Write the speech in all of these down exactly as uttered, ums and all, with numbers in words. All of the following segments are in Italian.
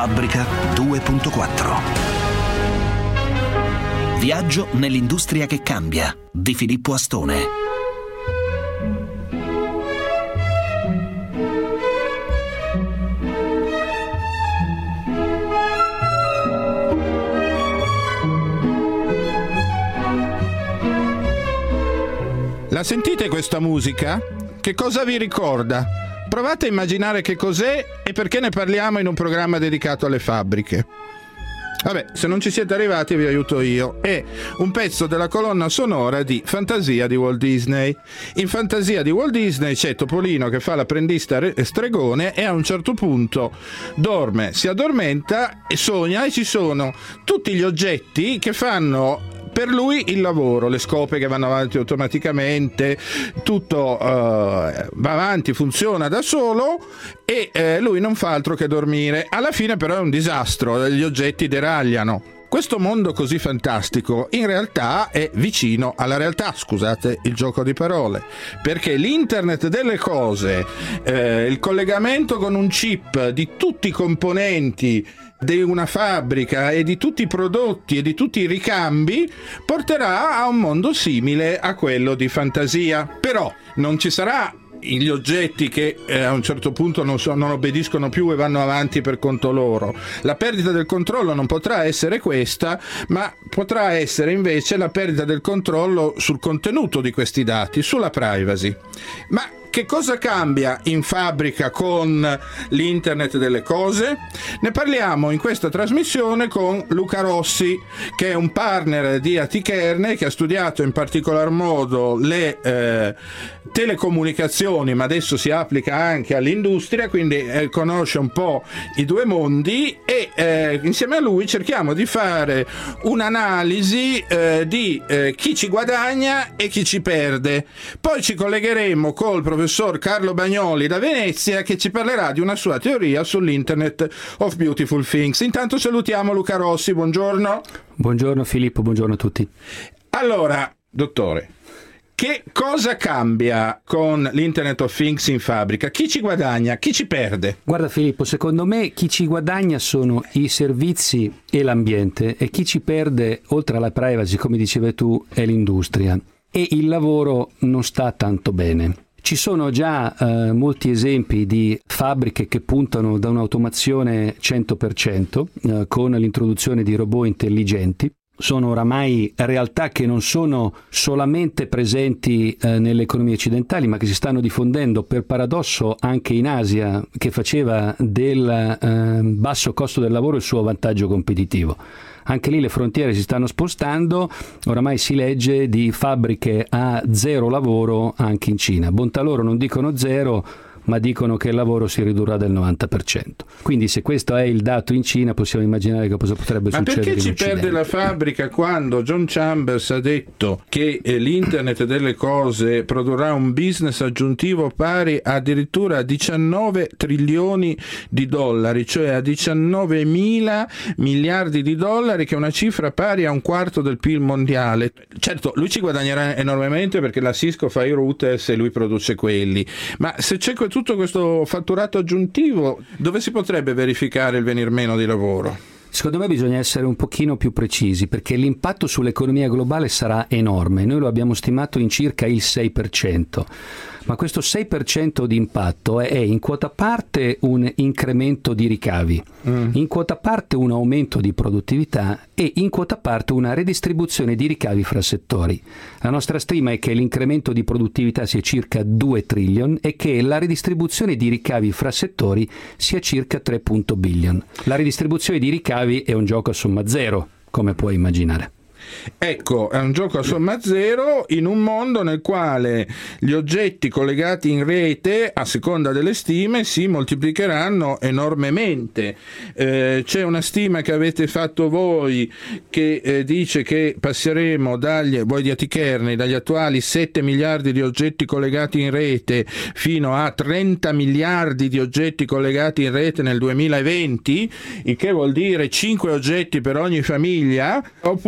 Fabbrica due punto quattro. Viaggio nell'industria che cambia di Filippo Astone. La sentite questa musica? Che cosa vi ricorda? Provate a immaginare che cos'è e perché ne parliamo in un programma dedicato alle fabbriche. Vabbè, se non ci siete arrivati vi aiuto io. È un pezzo della colonna sonora di Fantasia di Walt Disney. In Fantasia di Walt Disney c'è Topolino che fa l'apprendista stregone e a un certo punto dorme, si addormenta e sogna, e ci sono tutti gli oggetti che fanno per lui il lavoro, le scope che vanno avanti automaticamente, tutto uh, va avanti, funziona da solo e uh, lui non fa altro che dormire. Alla fine però è un disastro, gli oggetti deragliano. Questo mondo così fantastico in realtà è vicino alla realtà, scusate il gioco di parole, perché l'internet delle cose, eh, il collegamento con un chip di tutti i componenti di una fabbrica e di tutti i prodotti e di tutti i ricambi porterà a un mondo simile a quello di Fantasia. Però non ci sarà gli oggetti che eh, a un certo punto non, so, non obbediscono più e vanno avanti per conto loro. La perdita del controllo non potrà essere questa, ma potrà essere invece la perdita del controllo sul contenuto di questi dati, sulla privacy. Ma che cosa cambia in fabbrica con l'internet delle cose? Ne parliamo in questa trasmissione con Luca Rossi, che è un partner di A T Kearney, che ha studiato in particolar modo le eh, telecomunicazioni, ma adesso si applica anche all'industria, quindi eh, conosce un po' i due mondi e eh, insieme a lui cerchiamo di fare un'analisi eh, di eh, chi ci guadagna e chi ci perde. Poi ci collegheremo col professor professor Carlo Bagnoli da Venezia, che ci parlerà di una sua teoria sull'Internet of Beautiful Things. Intanto salutiamo Luca Rossi, buongiorno. Buongiorno Filippo, buongiorno a tutti. Allora, dottore, che cosa cambia con l'Internet of Things in fabbrica? Chi ci guadagna? Chi ci perde? Guarda Filippo, secondo me chi ci guadagna sono i servizi e l'ambiente, e chi ci perde, oltre alla privacy, come dicevi tu, è l'industria. E il lavoro non sta tanto bene. Ci sono già eh, molti esempi di fabbriche che puntano da un'automazione cento per cento eh, con l'introduzione di robot intelligenti. Sono oramai realtà che non sono solamente presenti eh, nelle economie occidentali, ma che si stanno diffondendo per paradosso anche in Asia, che faceva del eh, basso costo del lavoro il suo vantaggio competitivo. Anche lì le frontiere si stanno spostando, oramai si legge di fabbriche a zero lavoro anche in Cina. Bontà loro, non dicono zero, ma dicono che il lavoro si ridurrà del novanta per cento. Quindi se questo è il dato in Cina, possiamo immaginare che cosa potrebbe ma succedere in Occidente. Ma perché ci perde la fabbrica quando John Chambers ha detto che eh, l'internet delle cose produrrà un business aggiuntivo pari addirittura a diciannove trilioni di dollari, cioè a diciannovemila miliardi di dollari, che è una cifra pari a un quarto del P I L mondiale. Certo, lui ci guadagnerà enormemente perché la Cisco fa i routers e lui produce quelli, ma se c'è tutto questo fatturato aggiuntivo, dove si potrebbe verificare il venir meno di lavoro? Secondo me bisogna essere un pochino più precisi, perché l'impatto sull'economia globale sarà enorme. Noi lo abbiamo stimato in circa il sei per cento. Ma questo sei per cento di impatto è in quota parte un incremento di ricavi, mm. in quota parte un aumento di produttività e in quota parte una redistribuzione di ricavi fra settori. La nostra stima è che l'incremento di produttività sia circa due trillion e che la redistribuzione di ricavi fra settori sia circa tre billion. La redistribuzione di ricavi è un gioco a somma zero, come puoi immaginare. Ecco, è un gioco a somma zero in un mondo nel quale gli oggetti collegati in rete, a seconda delle stime, si moltiplicheranno enormemente. Eh, c'è una stima che avete fatto voi che eh, dice che passeremo dagli, voi di A T Kearney, dagli attuali sette miliardi di oggetti collegati in rete fino a trenta miliardi di oggetti collegati in rete nel duemilaventi, il che vuol dire cinque oggetti per ogni famiglia. Oppure c'è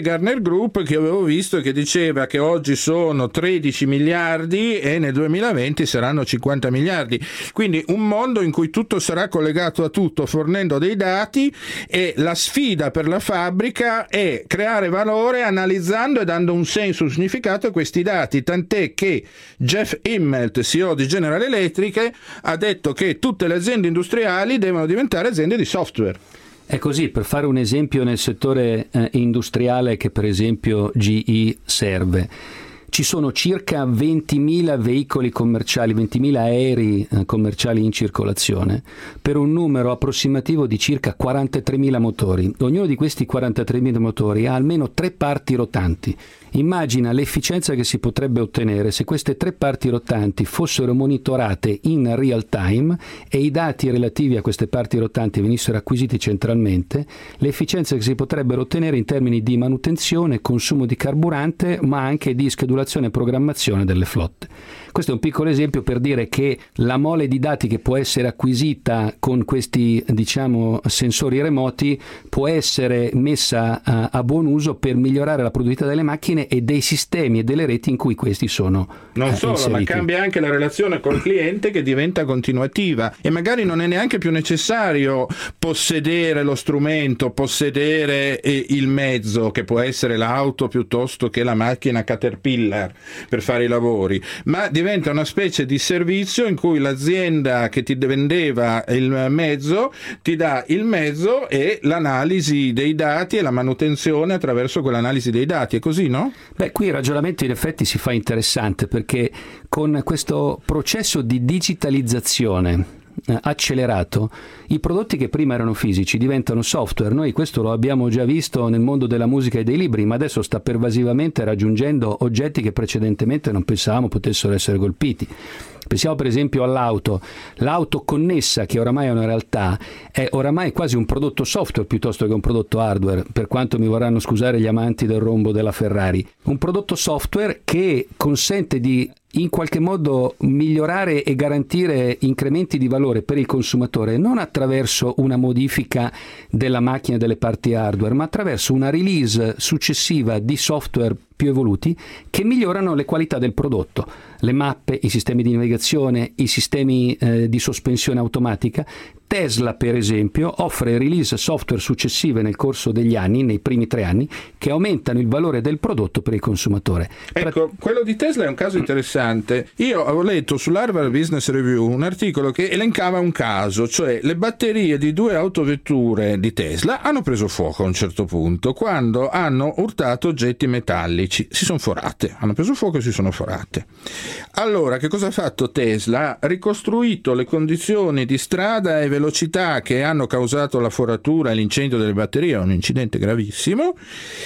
Gartner Group, che avevo visto che diceva che oggi sono tredici miliardi e nel duemilaventi saranno cinquanta miliardi. Quindi un mondo in cui tutto sarà collegato a tutto, fornendo dei dati, e la sfida per la fabbrica è creare valore analizzando e dando un senso, un significato a questi dati, tant'è che Jeff Immelt, C E O di General Electric, ha detto che tutte le aziende industriali devono diventare aziende di software. È così, per fare un esempio nel settore eh, industriale che per esempio G E serve. Ci sono circa ventimila veicoli commerciali, ventimila aerei eh, commerciali in circolazione, per un numero approssimativo di circa quarantatremila motori. Ognuno di questi quarantatremila motori ha almeno tre parti rotanti. Immagina l'efficienza che si potrebbe ottenere se queste tre parti rotanti fossero monitorate in real time e i dati relativi a queste parti rotanti venissero acquisiti centralmente, l'efficienza che si potrebbero ottenere in termini di manutenzione, consumo di carburante, ma anche di schedulazione e programmazione delle flotte. Questo è un piccolo esempio per dire che la mole di dati che può essere acquisita con questi, diciamo, sensori remoti può essere messa a, a buon uso per migliorare la produttività delle macchine e dei sistemi e delle reti in cui questi sono non eh, solo, inseriti. Ma cambia anche la relazione col cliente, che diventa continuativa, e magari non è neanche più necessario possedere lo strumento, possedere eh, il mezzo, che può essere l'auto piuttosto che la macchina Caterpillar per fare i lavori, ma diventa una specie di servizio in cui l'azienda che ti vendeva il mezzo ti dà il mezzo e l'analisi dei dati e la manutenzione attraverso quell'analisi dei dati. È così, no? Beh, qui il ragionamento in effetti si fa interessante, perché con questo processo di digitalizzazione eh, accelerato, i prodotti che prima erano fisici diventano software. Noi questo lo abbiamo già visto nel mondo della musica e dei libri, ma adesso sta pervasivamente raggiungendo oggetti che precedentemente non pensavamo potessero essere colpiti. Pensiamo per esempio all'auto. L'auto connessa, che oramai è una realtà, è oramai quasi un prodotto software piuttosto che un prodotto hardware, per quanto mi vorranno scusare gli amanti del rombo della Ferrari. Un prodotto software che consente di in qualche modo migliorare e garantire incrementi di valore per il consumatore, non attraverso una modifica della macchina e delle parti hardware, ma attraverso una release successiva di software più evoluti che migliorano le qualità del prodotto, le mappe, i sistemi di navigazione, i sistemi eh, di sospensione automatica. Tesla, per esempio, offre release software successive nel corso degli anni, nei primi tre anni, che aumentano il valore del prodotto per il consumatore. Ecco, quello di Tesla è un caso interessante. Io avevo letto sull'Harvard Business Review un articolo che elencava un caso, cioè le batterie di due autovetture di Tesla hanno preso fuoco a un certo punto quando hanno urtato oggetti metallici, si sono forate, hanno preso fuoco e si sono forate. Allora, che cosa ha fatto Tesla? Ha ricostruito le condizioni di strada e velocità che hanno causato la foratura e l'incendio delle batterie, un incidente gravissimo,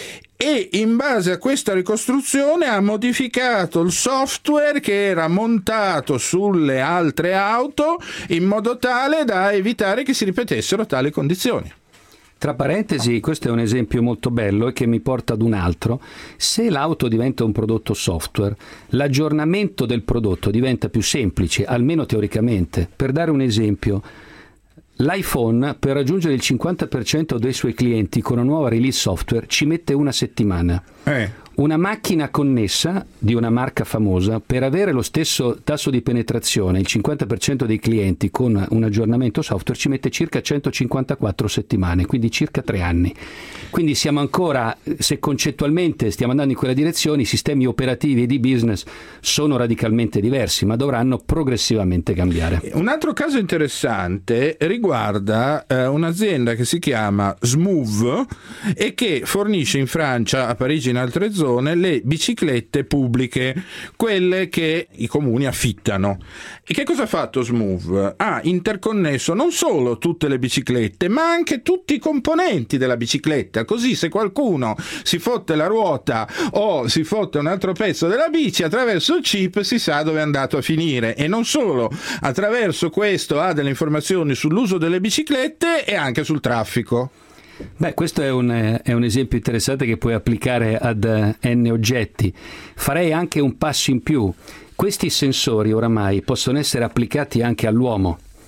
e in base a questa ricostruzione ha modificato il software che era montato sulle altre auto in modo tale da evitare che si ripetessero tali condizioni. Tra parentesi, questo è un esempio molto bello e che mi porta ad un altro. Se l'auto diventa un prodotto software, l'aggiornamento del prodotto diventa più semplice, almeno teoricamente. Per dare un esempio, l'iPhone, per raggiungere il cinquanta per cento dei suoi clienti con una nuova release software, ci mette una settimana. Eh. Una macchina connessa di una marca famosa, per avere lo stesso tasso di penetrazione, il cinquanta per cento dei clienti con un aggiornamento software, ci mette circa centocinquantaquattro settimane, quindi circa tre anni. Quindi siamo ancora, se concettualmente stiamo andando in quella direzione, i sistemi operativi e di business sono radicalmente diversi, ma dovranno progressivamente cambiare. Un altro caso interessante riguarda eh, un'azienda che si chiama Smoove e che fornisce in Francia, a Parigi e in altre zone, le biciclette pubbliche, quelle che i comuni affittano. E che cosa ha fatto Smoove? Ha interconnesso non solo tutte le biciclette, ma anche tutti i componenti della bicicletta, così se qualcuno si fotte la ruota o si fotte un altro pezzo della bici, attraverso il chip si sa dove è andato a finire. E non solo, attraverso questo ha delle informazioni sull'uso delle biciclette e anche sul traffico. Beh, questo è un, è un esempio interessante che puoi applicare ad N oggetti. Farei anche un passo in più. Questi sensori oramai possono essere applicati anche all'uomo.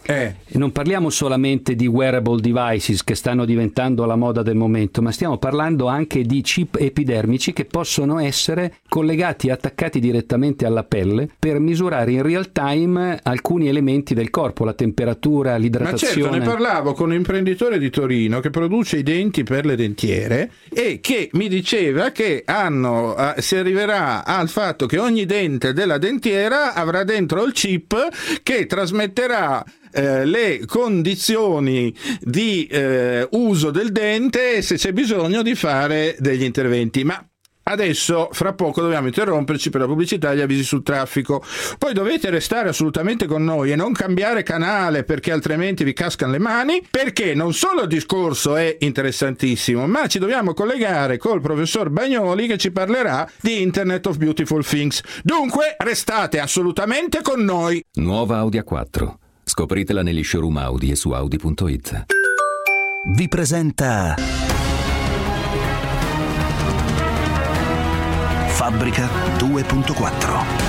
Eh. Non parliamo solamente di wearable devices che stanno diventando la moda del momento, ma stiamo parlando anche di chip epidermici che possono essere collegati e attaccati direttamente alla pelle per misurare in real time alcuni elementi del corpo, la temperatura, l'idratazione. Ma certo, ne parlavo con un imprenditore di Torino che produce i denti per le dentiere e che mi diceva che hanno, eh, si arriverà al fatto che ogni dente della dentiera avrà dentro il chip che trasmetterà Eh, le condizioni di eh, uso del dente e se c'è bisogno di fare degli interventi. Ma adesso, fra poco, dobbiamo interromperci per la pubblicità e gli avvisi sul traffico. Poi dovete restare assolutamente con noi e non cambiare canale perché altrimenti vi cascano le mani, perché non solo il discorso è interessantissimo, ma ci dobbiamo collegare col professor Bagnoli che ci parlerà di Internet of Beautiful Things. Dunque, restate assolutamente con noi. Nuova Audi A quattro. Scopritela negli showroom Audi e su Audi punto it. Vi presenta Fabbrica due punto quattro.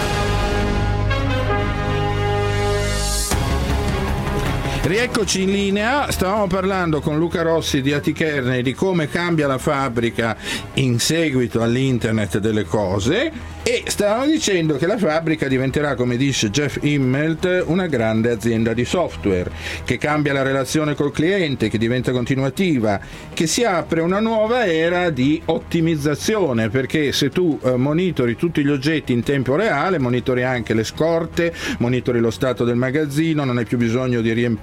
Rieccoci in linea, stavamo parlando con Luca Rossi di Aticherne di come cambia la fabbrica in seguito all'internet delle cose e stavamo dicendo che la fabbrica diventerà, come dice Jeff Immelt, una grande azienda di software che cambia la relazione col cliente, che diventa continuativa, che si apre una nuova era di ottimizzazione, perché se tu eh, monitori tutti gli oggetti in tempo reale, monitori anche le scorte, monitori lo stato del magazzino, non hai più bisogno di riempire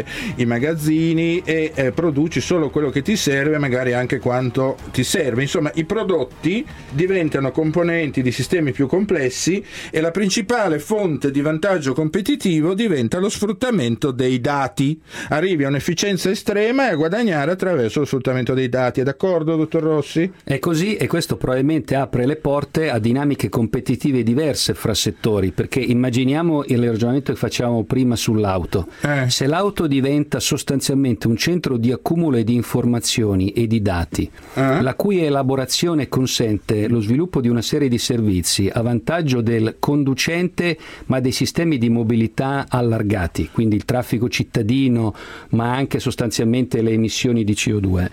i magazzini e eh, produci solo quello che ti serve, magari anche quanto ti serve. Insomma, i prodotti diventano componenti di sistemi più complessi e la principale fonte di vantaggio competitivo diventa lo sfruttamento dei dati. Arrivi a un'efficienza estrema e a guadagnare attraverso lo sfruttamento dei dati. È d'accordo, dottor Rossi? È così, e questo probabilmente apre le porte a dinamiche competitive diverse fra settori, perché immaginiamo il ragionamento che facciamo prima sull'auto. Eh. Se l'auto diventa sostanzialmente un centro di accumulo di informazioni e di dati, eh? la cui elaborazione consente lo sviluppo di una serie di servizi a vantaggio del conducente, ma dei sistemi di mobilità allargati, quindi il traffico cittadino, ma anche sostanzialmente le emissioni di C O due.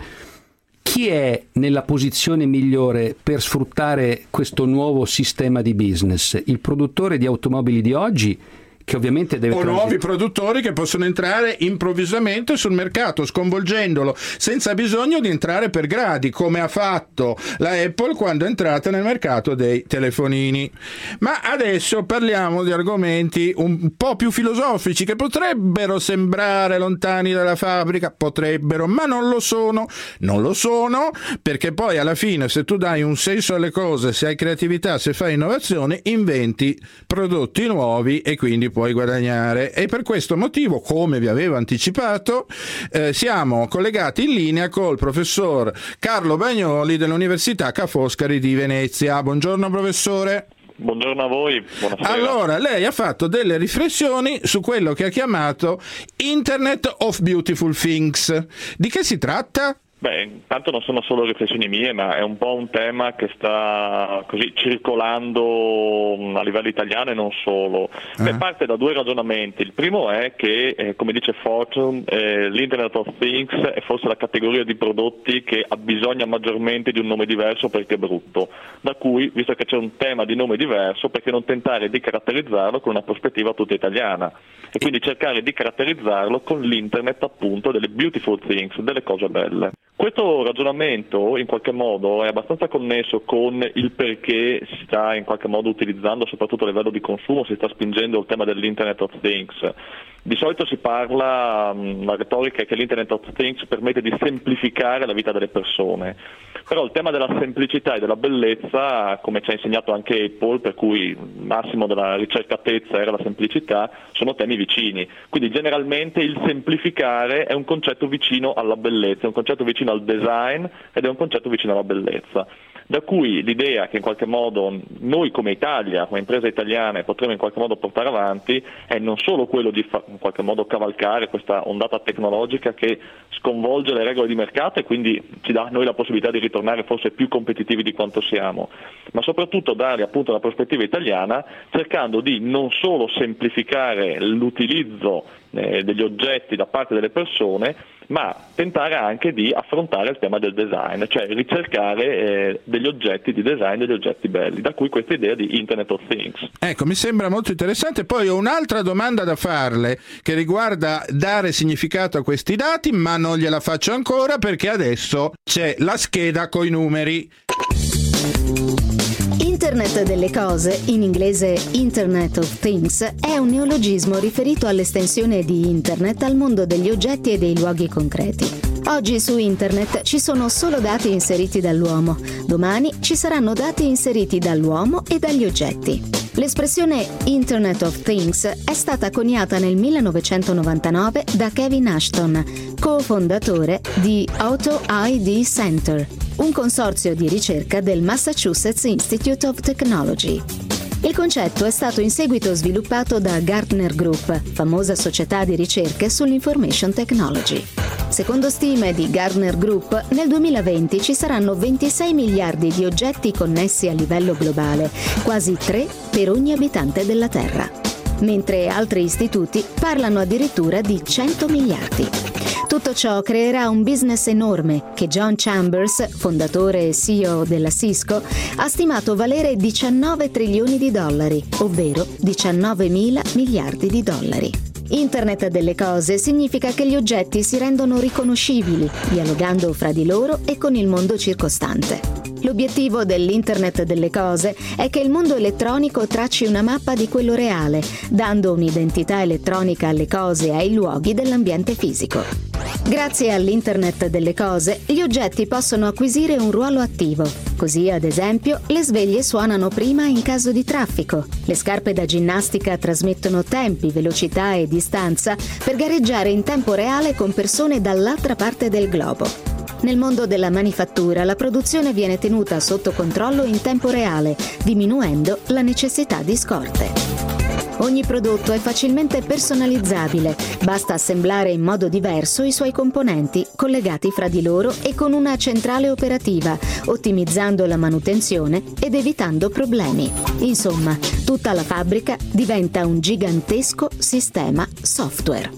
Chi è nella posizione migliore per sfruttare questo nuovo sistema di business? Il produttore di automobili di oggi, che ovviamente deve o transit- nuovi produttori che possono entrare improvvisamente sul mercato sconvolgendolo senza bisogno di entrare per gradi, come ha fatto la Apple quando è entrata nel mercato dei telefonini. Ma adesso parliamo di argomenti un po' più filosofici che potrebbero sembrare lontani dalla fabbrica, potrebbero, ma non lo sono. Non lo sono perché poi alla fine, se tu dai un senso alle cose, se hai creatività, se fai innovazione, inventi prodotti nuovi e quindi puoi guadagnare. E per questo motivo, come vi avevo anticipato, eh, siamo collegati in linea col professor Carlo Bagnoli dell'Università Ca' Foscari di Venezia. Buongiorno professore. Buongiorno a voi, buonasera. Allora, lei ha fatto delle riflessioni su quello che ha chiamato Internet of Beautiful Things. Di che si tratta? Beh, intanto non sono solo riflessioni mie, ma è un po' un tema che sta così circolando a livello italiano e non solo. Ah. Beh, parte da due ragionamenti. Il primo è che, eh, come dice Fortune, eh, l'Internet of Things è forse la categoria di prodotti che ha bisogno maggiormente di un nome diverso perché è brutto. Da cui, visto che c'è un tema di nome diverso, perché non tentare di caratterizzarlo con una prospettiva tutta italiana? E quindi cercare di caratterizzarlo con l'Internet appunto delle beautiful things, delle cose belle. Questo ragionamento in qualche modo è abbastanza connesso con il perché si sta in qualche modo utilizzando, soprattutto a livello di consumo, si sta spingendo il tema dell'Internet of Things. Di solito si parla, la retorica è che l'Internet of Things permette di semplificare la vita delle persone, però il tema della semplicità e della bellezza, come ci ha insegnato anche Apple, per cui il massimo della ricercatezza era la semplicità, sono temi vicini. Quindi generalmente il semplificare è un concetto vicino alla bellezza, è un concetto vicino al design ed è un concetto vicino alla bellezza. Da cui l'idea che in qualche modo noi come Italia, come imprese italiane, potremo in qualche modo portare avanti è non solo quello di fa- in qualche modo cavalcare questa ondata tecnologica che sconvolge le regole di mercato e quindi ci dà a noi la possibilità di ritornare forse più competitivi di quanto siamo, ma soprattutto dare appunto una prospettiva italiana, cercando di non solo semplificare l'utilizzo eh, degli oggetti da parte delle persone, ma tentare anche di affrontare il tema del design, cioè ricercare eh, degli oggetti di design, degli oggetti belli, da cui questa idea di Internet of Things. Ecco, mi sembra molto interessante. Poi ho un'altra domanda da farle che riguarda dare significato a questi dati, ma non gliela faccio ancora perché adesso c'è la scheda coi numeri. Internet delle cose, in inglese Internet of Things, è un neologismo riferito all'estensione di Internet al mondo degli oggetti e dei luoghi concreti. Oggi su Internet ci sono solo dati inseriti dall'uomo, domani ci saranno dati inseriti dall'uomo e dagli oggetti. L'espressione Internet of Things è stata coniata nel millenovecentonovantanove da Kevin Ashton, cofondatore di Auto I D Center, un consorzio di ricerca del Massachusetts Institute of Technology. Il concetto è stato in seguito sviluppato da Gartner Group, famosa società di ricerche sull'information technology. Secondo stime di Gartner Group, nel duemilaventi ci saranno ventisei miliardi di oggetti connessi a livello globale, quasi tre per ogni abitante della Terra, mentre altri istituti parlano addirittura di cento miliardi. Tutto ciò creerà un business enorme che John Chambers, fondatore e C E O della Cisco, ha stimato valere diciannove trilioni di dollari, ovvero diciannovemila miliardi di dollari. Internet delle cose significa che gli oggetti si rendono riconoscibili, dialogando fra di loro e con il mondo circostante. L'obiettivo dell'Internet delle cose è che il mondo elettronico tracci una mappa di quello reale, dando un'identità elettronica alle cose e ai luoghi dell'ambiente fisico. Grazie all'Internet delle cose, gli oggetti possono acquisire un ruolo attivo. Così, ad esempio, le sveglie suonano prima in caso di traffico, le scarpe da ginnastica trasmettono tempi, velocità e distanza per gareggiare in tempo reale con persone dall'altra parte del globo. Nel mondo della manifattura, la produzione viene tenuta sotto controllo in tempo reale, diminuendo la necessità di scorte. Ogni prodotto è facilmente personalizzabile, basta assemblare in modo diverso i suoi componenti, collegati fra di loro e con una centrale operativa, ottimizzando la manutenzione ed evitando problemi. Insomma, tutta la fabbrica diventa un gigantesco sistema software.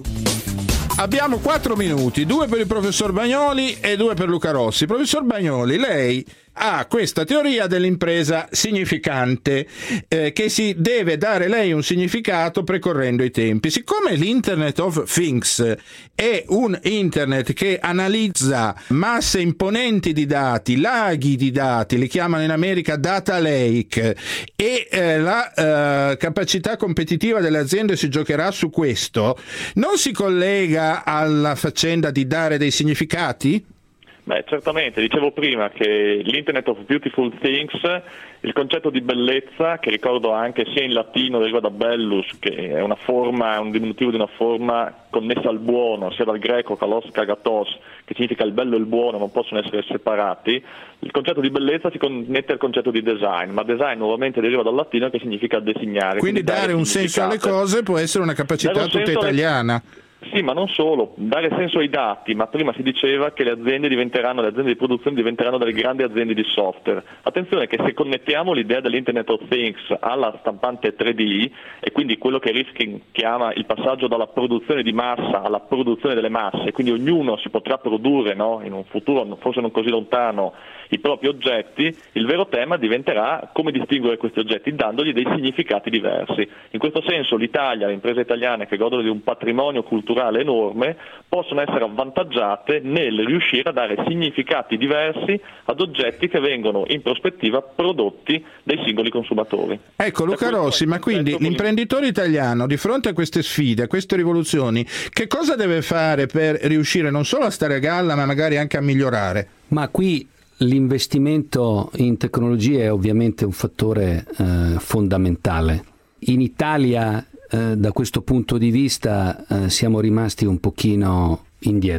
Abbiamo quattro minuti, due per il professor Bagnoli e due per Luca Rossi. Professor Bagnoli, lei ha questa teoria dell'impresa significante, eh, che si deve dare lei un significato precorrendo i tempi. Siccome l'Internet of Things è un internet che analizza masse imponenti di dati, laghi di dati, li chiamano in America data lake, e eh, la eh, capacità competitiva delle aziende si giocherà su questo, non si collega alla faccenda di dare dei significati? Beh, certamente, dicevo prima che l'Internet of Beautiful Things, il concetto di bellezza, che ricordo anche sia in latino deriva da bellus, che è una forma, un diminutivo di una forma connessa al buono, sia dal greco kalos kagatos, che significa il bello e il buono non possono essere separati. Il concetto di bellezza si connette al concetto di design, ma design nuovamente deriva dal latino, che significa disegnare. Quindi, quindi dare, dare un senso alle cose può essere una capacità un tutta italiana. Alle... Sì, ma non solo, dare senso ai dati, ma prima si diceva che le aziende diventeranno, le aziende di produzione diventeranno delle grandi aziende di software. Attenzione che se connettiamo l'idea dell'Internet of Things alla stampante tre D, e quindi quello che Rifkin chiama il passaggio dalla produzione di massa alla produzione delle masse, quindi ognuno si potrà produrre, no, in un futuro forse non così lontano, i propri oggetti, il vero tema diventerà come distinguere questi oggetti, dandogli dei significati diversi. In questo senso l'Italia, le imprese italiane che godono di un patrimonio culturale enorme, possono essere avvantaggiate nel riuscire a dare significati diversi ad oggetti che vengono in prospettiva prodotti dai singoli consumatori. Ecco Luca Rossi, ma quindi l'imprenditore italiano di fronte a queste sfide, a queste rivoluzioni, che cosa deve fare per riuscire non solo a stare a galla ma magari anche a migliorare? Ma qui l'investimento in tecnologia è ovviamente un fattore eh, fondamentale. In Italia eh, da questo punto di vista eh, siamo rimasti un pochino indietro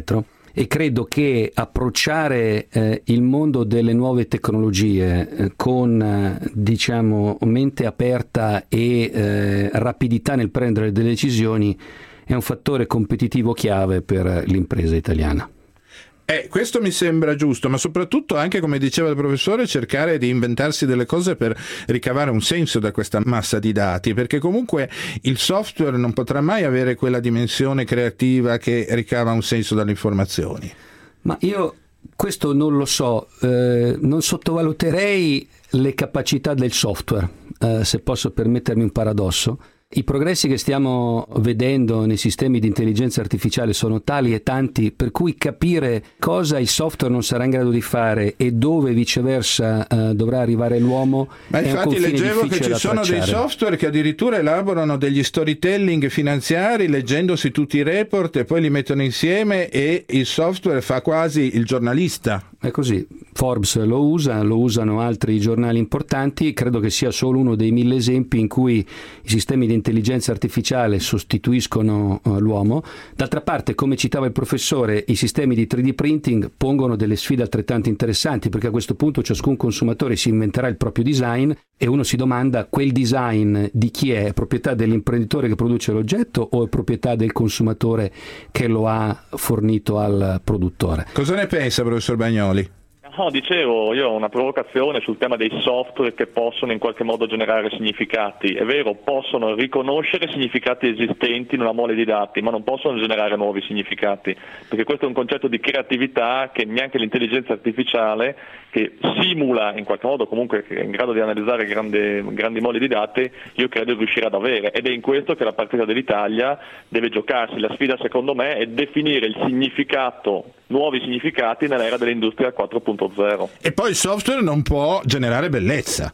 e credo che approcciare eh, il mondo delle nuove tecnologie eh, con eh, diciamo mente aperta e eh, rapidità nel prendere delle decisioni è un fattore competitivo chiave per l'impresa italiana. Eh, questo mi sembra giusto, ma soprattutto anche, come diceva il professore, cercare di inventarsi delle cose per ricavare un senso da questa massa di dati, perché comunque il software non potrà mai avere quella dimensione creativa che ricava un senso dalle informazioni. Ma io questo non lo so, eh, non sottovaluterei le capacità del software, eh, se posso permettermi un paradosso. I progressi che stiamo vedendo nei sistemi di intelligenza artificiale sono tali e tanti per cui capire cosa il software non sarà in grado di fare e dove viceversa eh, dovrà arrivare l'uomo. Ma è infatti un leggevo che ci sono tracciare. dei software che addirittura elaborano degli storytelling finanziari leggendosi tutti i report e poi li mettono insieme e il software fa quasi il giornalista. È così, Forbes lo usa, lo usano altri giornali importanti, credo che sia solo uno dei mille esempi in cui i sistemi di intelligenza artificiale sostituiscono uh, l'uomo. D'altra parte, come citava il professore, i sistemi di tre D printing pongono delle sfide altrettanto interessanti, perché a questo punto ciascun consumatore si inventerà il proprio design e uno si domanda: quel design di chi è? È proprietà dell'imprenditore che produce l'oggetto o è proprietà del consumatore che lo ha fornito al produttore? Cosa ne pensa, professor Bagnoli? No, dicevo, io ho una provocazione sul tema dei software che possono in qualche modo generare significati. È vero, possono riconoscere significati esistenti in una mole di dati, ma non possono generare nuovi significati, perché questo è un concetto di creatività che neanche l'intelligenza artificiale, che simula in qualche modo comunque, che è in grado di analizzare grandi, grandi mole di dati, io credo riuscirà ad avere. Ed è in questo che la partita dell'Italia deve giocarsi. La sfida, secondo me, è definire il significato, nuovi significati nell'era dell'industria quattro punto zero. E poi il software non può generare bellezza.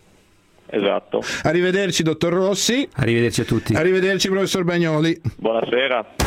Esatto. Arrivederci, dottor Rossi. Arrivederci a tutti. Arrivederci, professor Bagnoli. Buonasera.